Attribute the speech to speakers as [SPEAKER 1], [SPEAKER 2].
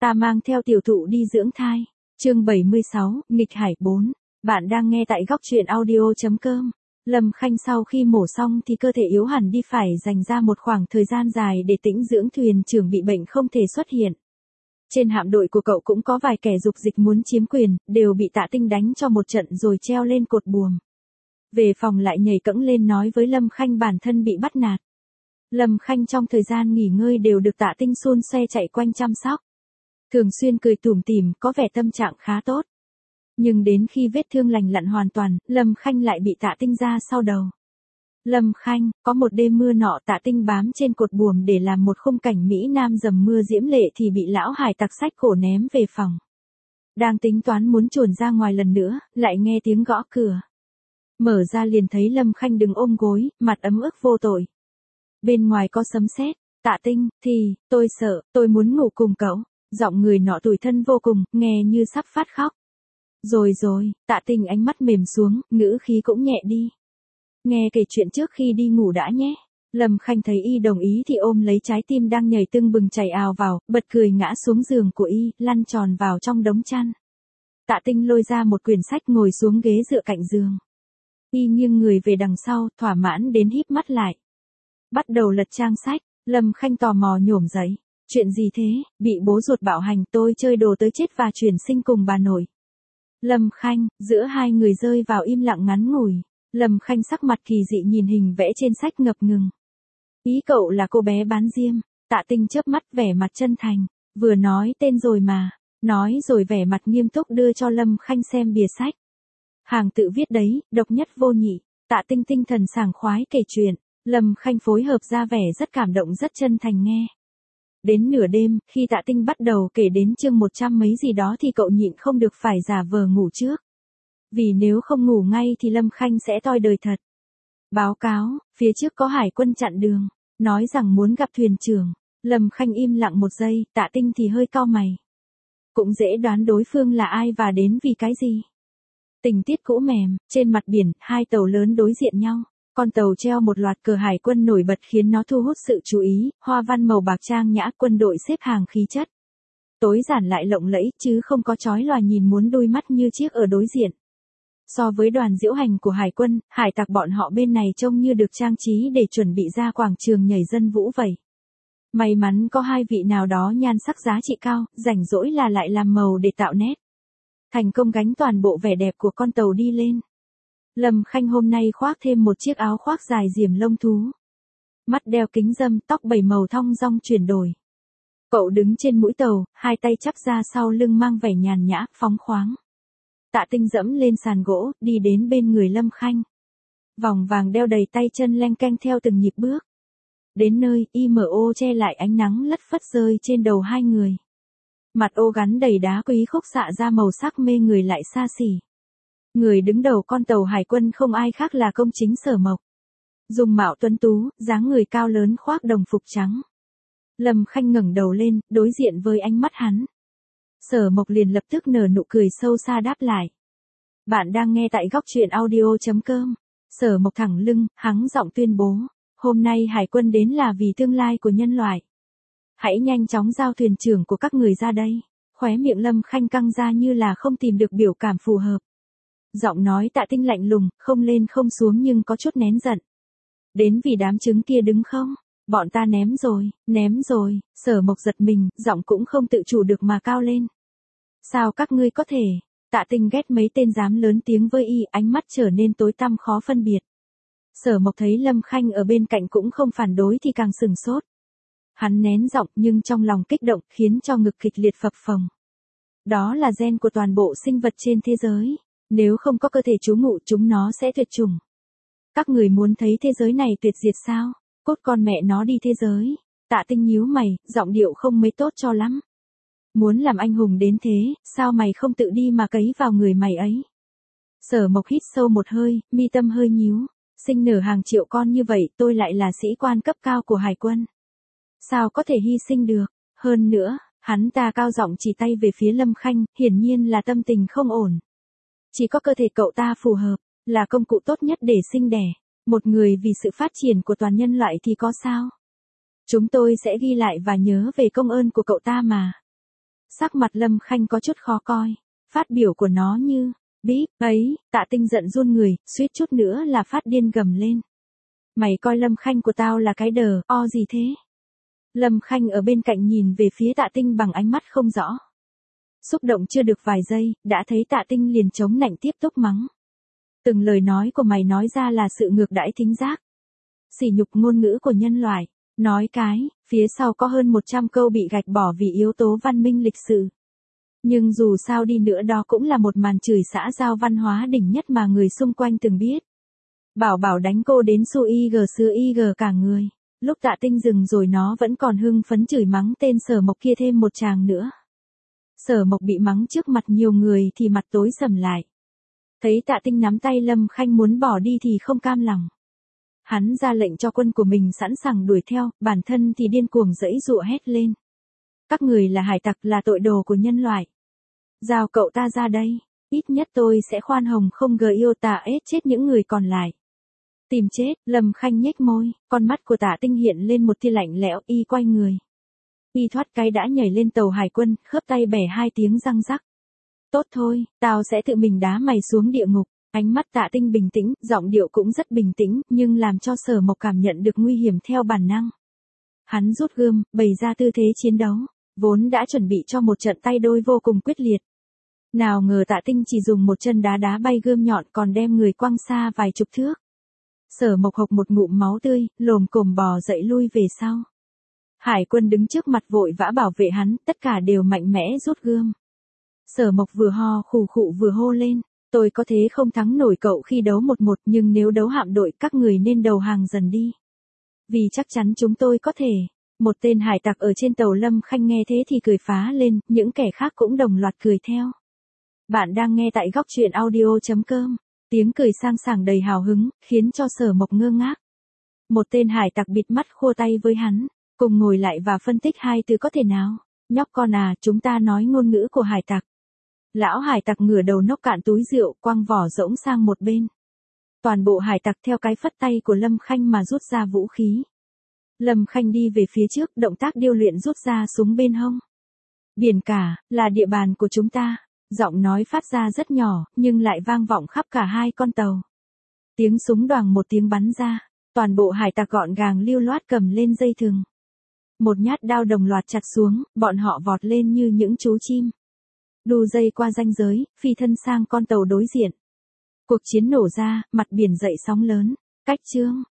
[SPEAKER 1] Ta mang theo tiểu thụ đi dưỡng thai. Chương 76, nghịch hải 4. Bạn đang nghe tại góc truyện audio.com. Lâm Khanh sau khi mổ xong thì cơ thể yếu hẳn đi, phải dành ra một khoảng thời gian dài để tĩnh dưỡng. Thuyền trưởng bị bệnh không thể xuất hiện. Trên hạm đội của cậu cũng có vài kẻ dục dịch muốn chiếm quyền, đều bị Tạ Tinh đánh cho một trận rồi treo lên cột buồm. Về phòng lại nhảy cẫng lên nói với Lâm Khanh bản thân bị bắt nạt. Lâm Khanh trong thời gian nghỉ ngơi đều được Tạ Tinh xôn xoe chạy quanh chăm sóc. Thường xuyên cười tủm tỉm, có vẻ tâm trạng khá tốt. Nhưng đến khi vết thương lành lặn hoàn toàn, Lâm Khanh lại bị Tạ Tinh ra sau đầu. Lâm Khanh, có một đêm mưa nọ, Tạ Tinh bám trên cột buồm để làm một khung cảnh Mỹ Nam dầm mưa diễm lệ thì bị lão hải tặc xách cổ ném về phòng. Đang tính toán muốn chuồn ra ngoài lần nữa, lại nghe tiếng gõ cửa. Mở ra liền thấy Lâm Khanh đứng ôm gối, mặt ấm ức vô tội. Bên ngoài có sấm sét. Tạ Tinh, thì, tôi sợ, tôi muốn ngủ cùng cậu. Giọng người nọ tủi thân vô cùng, nghe như sắp phát khóc. Rồi, Tạ Tinh ánh mắt mềm xuống, ngữ khí cũng nhẹ đi. Nghe kể chuyện trước khi đi ngủ đã nhé. Lâm Khanh thấy y đồng ý thì ôm lấy trái tim đang nhảy tưng bừng chảy ào vào, bật cười ngã xuống giường của y, lăn tròn vào trong đống chăn. Tạ Tinh lôi ra một quyển sách ngồi xuống ghế dựa cạnh giường. Y nghiêng người về đằng sau, thỏa mãn đến híp mắt lại. Bắt đầu lật trang sách, Lâm Khanh tò mò nhổm dậy. Chuyện gì thế? Bị bố ruột bạo hành, tôi chơi đồ tới chết và chuyển sinh cùng bà nội. Lâm Khanh, giữa hai người rơi vào im lặng ngắn ngủi. Lâm Khanh sắc mặt kỳ dị nhìn hình vẽ trên sách ngập ngừng. Ý cậu là cô bé bán diêm? Tạ Tinh chớp mắt vẻ mặt chân thành. Vừa nói tên rồi mà. Nói rồi vẻ mặt nghiêm túc đưa cho Lâm Khanh xem bìa sách. Hàng tự viết đấy, độc nhất vô nhị. Tạ Tinh tinh thần sảng khoái kể chuyện. Lâm Khanh phối hợp ra vẻ rất cảm động, rất chân thành nghe. Đến nửa đêm, khi Tạ Tinh bắt đầu kể đến chương 100 mấy gì đó thì cậu nhịn không được phải giả vờ ngủ trước. Vì nếu không ngủ ngay thì Lâm Khanh sẽ toi đời thật. Báo cáo, phía trước có hải quân chặn đường, nói rằng muốn gặp thuyền trưởng. Lâm Khanh im lặng một giây, Tạ Tinh thì hơi cau mày. Cũng dễ đoán đối phương là ai và đến vì cái gì. Tình tiết cũ mềm, trên mặt biển, hai tàu lớn đối diện nhau. Con tàu treo một loạt cờ hải quân nổi bật khiến nó thu hút sự chú ý, hoa văn màu bạc trang nhã, quân đội xếp hàng khí chất. Tối giản lại lộng lẫy, chứ không có chói lòa nhìn muốn đôi mắt như chiếc ở đối diện. So với đoàn diễu hành của hải quân, hải tặc bọn họ bên này trông như được trang trí để chuẩn bị ra quảng trường nhảy dân vũ vậy. May mắn có hai vị nào đó nhan sắc giá trị cao, rảnh rỗi là lại làm màu để tạo nét. Thành công gánh toàn bộ vẻ đẹp của con tàu đi lên. Lâm Khanh hôm nay khoác thêm một chiếc áo khoác dài diềm lông thú. Mắt đeo kính râm, tóc bảy màu thong dong chuyển đổi. Cậu đứng trên mũi tàu, hai tay chắp ra sau lưng mang vẻ nhàn nhã, phóng khoáng. Tạ Tinh dẫm lên sàn gỗ, đi đến bên người Lâm Khanh. Vòng vàng đeo đầy tay chân leng keng theo từng nhịp bước. Đến nơi, IMO che lại ánh nắng lất phất rơi trên đầu hai người. Mặt ô gắn đầy đá quý khúc xạ ra màu sắc mê người lại xa xỉ. Người đứng đầu con tàu hải quân không ai khác là công chính Sở Mộc. Dung mạo tuấn tú, dáng người cao lớn khoác đồng phục trắng. Lâm Khanh ngẩng đầu lên, đối diện với ánh mắt hắn. Sở Mộc liền lập tức nở nụ cười sâu xa đáp lại. Bạn đang nghe tại góc truyện audio.com. Sở Mộc thẳng lưng, hắng giọng tuyên bố. Hôm nay hải quân đến là vì tương lai của nhân loại. Hãy nhanh chóng giao thuyền trưởng của các người ra đây. Khóe miệng Lâm Khanh căng ra như là không tìm được biểu cảm phù hợp. Giọng nói Tạ Tinh lạnh lùng, không lên không xuống nhưng có chút nén giận. Đến vì đám trứng kia đứng không? Bọn ta ném rồi, Sở Mộc giật mình, giọng cũng không tự chủ được mà cao lên. Sao các ngươi có thể? Tạ Tinh ghét mấy tên dám lớn tiếng với y, ánh mắt trở nên tối tăm khó phân biệt. Sở Mộc thấy Lâm Khanh ở bên cạnh cũng không phản đối thì càng sừng sốt. Hắn nén giọng nhưng trong lòng kích động khiến cho ngực kịch liệt phập phồng. Đó là gen của toàn bộ sinh vật trên thế giới. Nếu không có cơ thể trú ngụ chúng nó sẽ tuyệt chủng. Các người muốn thấy thế giới này tuyệt diệt sao? Cốt con mẹ nó đi thế giới. Tạ Tinh nhíu mày, giọng điệu không mấy tốt cho lắm. Muốn làm anh hùng đến thế, sao mày không tự đi mà cấy vào người mày ấy? Sở Mộc hít sâu một hơi, mi tâm hơi nhíu. Sinh nở hàng triệu con như vậy, tôi lại là sĩ quan cấp cao của hải quân. Sao có thể hy sinh được? Hơn nữa, hắn ta cao giọng chỉ tay về phía Lâm Khanh, hiển nhiên là tâm tình không ổn. Chỉ có cơ thể cậu ta phù hợp, là công cụ tốt nhất để sinh đẻ. Một người vì sự phát triển của toàn nhân loại thì có sao? Chúng tôi sẽ ghi lại và nhớ về công ơn của cậu ta mà. Sắc mặt Lâm Khanh có chút khó coi. Phát biểu của nó như, bíp, ấy, Tạ Tinh giận run người, suýt chút nữa là phát điên gầm lên. Mày coi Lâm Khanh của tao là cái đờ, o gì thế? Lâm Khanh ở bên cạnh nhìn về phía Tạ Tinh bằng ánh mắt không rõ. Xúc động chưa được vài giây, đã thấy Tạ Tinh liền chống nạnh tiếp tục mắng. Từng lời nói của mày nói ra là sự ngược đãi thính giác. Sỉ nhục ngôn ngữ của nhân loại. Nói cái, phía sau có hơn 100 câu bị gạch bỏ vì yếu tố văn minh lịch sử. Nhưng dù sao đi nữa đó cũng là một màn chửi xã giao văn hóa đỉnh nhất mà người xung quanh từng biết. Bảo đánh cô đến su ig xưa ig cả người. Lúc Tạ Tinh dừng rồi nó vẫn còn hưng phấn chửi mắng tên Sở Mộc kia thêm một tràng nữa. Sở Mộc bị mắng trước mặt nhiều người thì mặt tối sầm lại. Thấy Tạ Tinh nắm tay Lâm Khanh muốn bỏ đi thì không cam lòng. Hắn ra lệnh cho quân của mình sẵn sàng đuổi theo, bản thân thì điên cuồng giãy giụa hét lên. Các người là hải tặc, là tội đồ của nhân loại. Giao cậu ta ra đây, ít nhất tôi sẽ khoan hồng không yêu ta ết chết những người còn lại. Tìm chết, Lâm Khanh nhếch môi, con mắt của Tạ Tinh hiện lên một tia lạnh lẽo, y quay người. Y thoát cái đã nhảy lên tàu hải quân, khớp tay bẻ 2 tiếng răng rắc. Tốt thôi, tao sẽ tự mình đá mày xuống địa ngục. Ánh mắt Tạ Tinh bình tĩnh, giọng điệu cũng rất bình tĩnh, nhưng làm cho Sở Mộc cảm nhận được nguy hiểm theo bản năng. Hắn rút gươm, bày ra tư thế chiến đấu, vốn đã chuẩn bị cho một trận tay đôi vô cùng quyết liệt. Nào ngờ Tạ Tinh chỉ dùng một chân đá bay gươm nhọn còn đem người quăng xa vài chục thước. Sở Mộc hộc một ngụm máu tươi, lồm cồm bò dậy lui về sau. Hải quân đứng trước mặt vội vã bảo vệ hắn, tất cả đều mạnh mẽ rút gươm. Sở Mộc vừa ho khù khụ vừa hô lên. Tôi có thế không thắng nổi cậu khi đấu 1-1 nhưng nếu đấu hạm đội các người nên đầu hàng dần đi. Vì chắc chắn chúng tôi có thể. Một tên hải tặc ở trên tàu Lâm Khanh nghe thế thì cười phá lên, những kẻ khác cũng đồng loạt cười theo. Bạn đang nghe tại góc truyện audio.com. Tiếng cười sang sảng đầy hào hứng, khiến cho Sở Mộc ngơ ngác. Một tên hải tặc bịt mắt khua tay với hắn, cùng ngồi lại và phân tích 2 từ có thể nào. Nhóc con à, chúng ta nói ngôn ngữ của hải tặc. Lão hải tặc ngửa đầu nốc cạn túi rượu, quăng vỏ rỗng sang một bên. Toàn bộ hải tặc theo cái phất tay của Lâm Khanh mà rút ra vũ khí. Lâm Khanh đi về phía trước, động tác điêu luyện rút ra súng bên hông. Biển cả, là địa bàn của chúng ta. Giọng nói phát ra rất nhỏ, nhưng lại vang vọng khắp cả 2 con tàu. Tiếng súng đoàng một tiếng bắn ra. Toàn bộ hải tặc gọn gàng lưu loát cầm lên dây thừng. Một nhát đao đồng loạt chặt xuống, bọn họ vọt lên như những chú chim. Đu dây qua ranh giới, phi thân sang con tàu đối diện. Cuộc chiến nổ ra, mặt biển dậy sóng lớn. Cách chương.